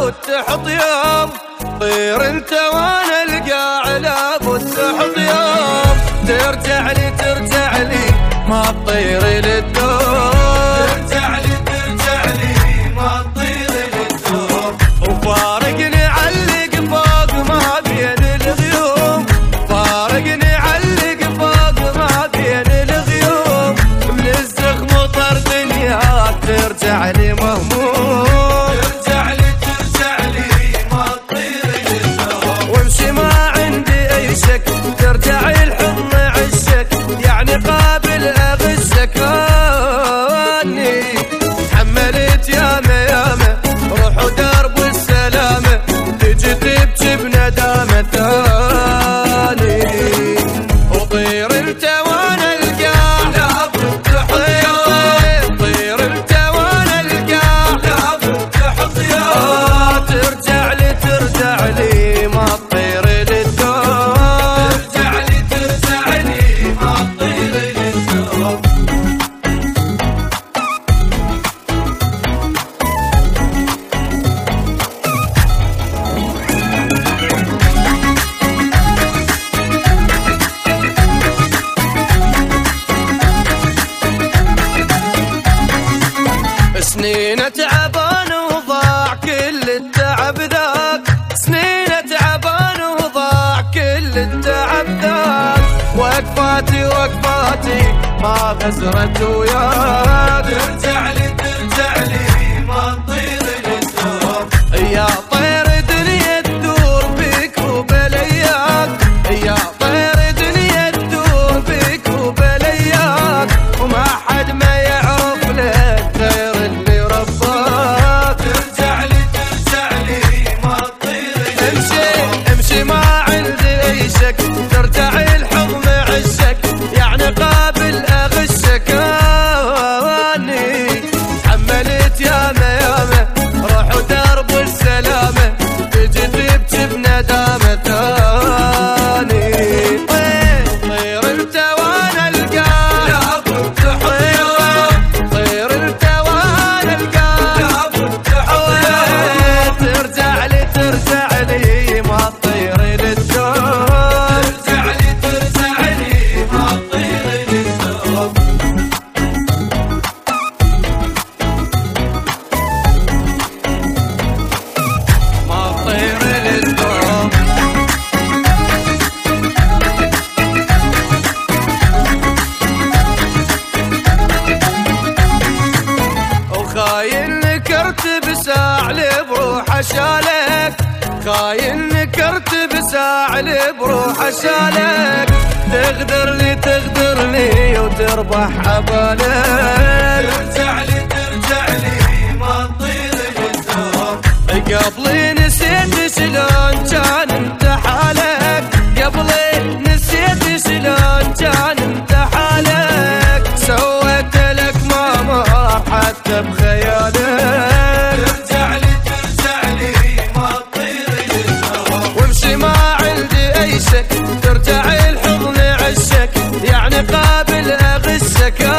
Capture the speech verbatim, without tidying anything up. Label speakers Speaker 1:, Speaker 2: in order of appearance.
Speaker 1: لابد تحط يوم، طير انت وانا القاع لابد تحط يوم، ترجع لي ترجع لي ما تطير للدور، ترجع لي ترجع لي ما تطير للدور، وفارقني علق فوق ما بين الغيوم، فارقني علق فوق ما بين الغيوم، من الزخم وطر دنياك ترجع لي مهموم، ترجع لي ترجع لي ما تطير للدور، وامشي ما عندي اي شك ترجع الحضن عشك، يعني قابل اغشك اني حملت ياما ياما روح ودرب السلامه، تجي تبكي بندامه ثاني، وطير انت وانا القاع لابد تحط يوم، طير انت وانا القاع لابد تحط يوم، ترجع لي ترجع لي ما تطير للدور، ترجع لي ترجع لي ما تطير للدور. سنين تعبان وضاع كل التعب ذاك، سنين تعبان وضاع كل التعب ذاك، وقفاتي وقفاتي ما خسرت وياك، ترجع لي ترجع لي ما تطير للدور، يا طير دنيا تدور بيك وبلياك، يا طير دنيا تدور بيك وبلياك، وما حد ما يعرف لك غير اللي رباك، ترجع لي ترجع لي ما تطير، امشي امشي ما عندي اي شك ترجع الحضن عشك، يعني قابل اغشك اني حملت ياما ياما روح ودرب السلامه، تجي تبكي بندامه ثاني، طير انت وانا القاع لابد تحط يوم، طير انت وانا القاع لابد تحط يوم، ترجع لي ترجع لي ما تطير للدور، ترجع لي ترجع لي ما تطير للدور. ما تطير للدور. وخاين نكرت بساعل بروح شالك، خاين نكرت بساعل بروح شالك، تغدر لي تغدر لي وتربح عبالك، ترجع لي ترجع لي ما تطير للدور، قبلي نسيت شلون كان انت حالك، قبلي نسيت شلون كان انت حالك، سويت لك ما مر حتى بخيالك، ترجع لي ترجع لي ما تطير للدور، وامشي ما عندي اي شك ترجع الحضن عشك، يعني قابل اغشك